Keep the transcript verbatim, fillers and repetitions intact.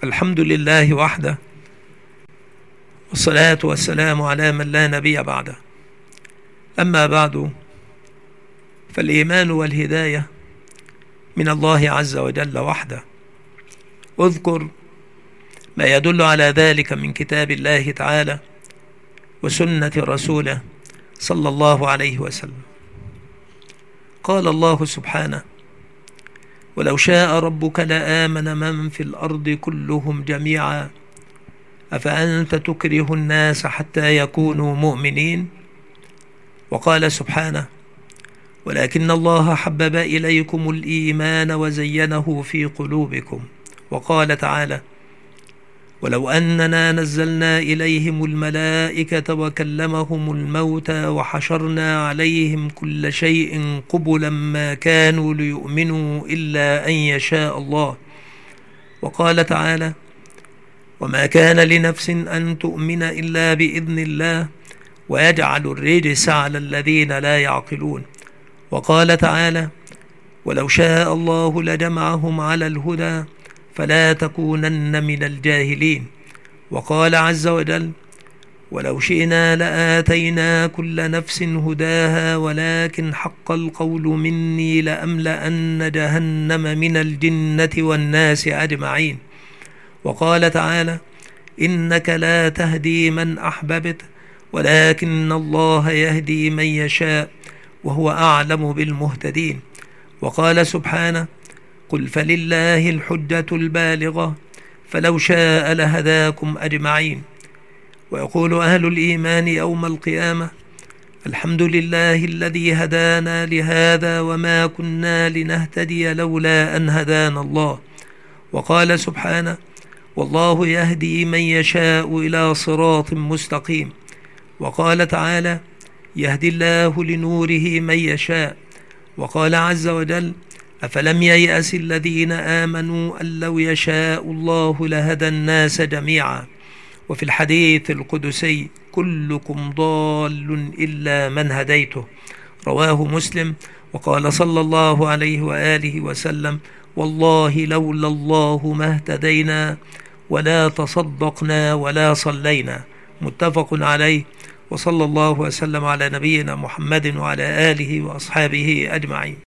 الحمد لله وحده، والصلاة والسلام على من لا نبي بعده. أما بعد، فالإيمان والهداية من الله عز وجل وحده. اذكر ما يدل على ذلك من كتاب الله تعالى وسنة رسوله صلى الله عليه وسلم. قال الله سبحانه: ولو شاء ربك لآمن من في الأرض كلهم جميعا أفأنت تكره الناس حتى يكونوا مؤمنين. وقال سبحانه: ولكن الله حبب إليكم الإيمان وزينه في قلوبكم. وقال تعالى: ولو أننا نزلنا إليهم الملائكة وكلمهم الموتى وحشرنا عليهم كل شيء قبلا ما كانوا ليؤمنوا إلا أن يشاء الله. وقال تعالى: وما كان لنفس أن تؤمن إلا بإذن الله ويجعل الرجس على الذين لا يعقلون. وقال تعالى: ولو شاء الله لجمعهم على الهدى فلا تكونن من الجاهلين. وقال عز وجل: ولو شئنا لآتينا كل نفس هداها ولكن حق القول مني لأملأن جهنم من الجنة والناس أجمعين. وقال تعالى: إنك لا تهدي من أحببت ولكن الله يهدي من يشاء وهو أعلم بالمهتدين. وقال سبحانه: قل فلله الحجة البالغة فلو شاء لهداكم أجمعين. ويقول أهل الإيمان يوم القيامة: الحمد لله الذي هدانا لهذا وما كنا لنهتدي لولا أن هدانا الله. وقال سبحانه: والله يهدي من يشاء إلى صراط مستقيم. وقال تعالى: يهدي الله لنوره من يشاء. وقال عز وجل: أفلم ييأس الذين آمنوا أن لو يشاء الله لهدى الناس جميعا. وفي الحديث القدسي: كلكم ضال إلا من هديته. رواه مسلم. وقال صلى الله عليه وآله وسلم: والله لولا الله ما اهتدينا ولا تصدقنا ولا صلينا. متفق عليه. وصلى الله وسلم على نبينا محمد وعلى آله وأصحابه أجمعين.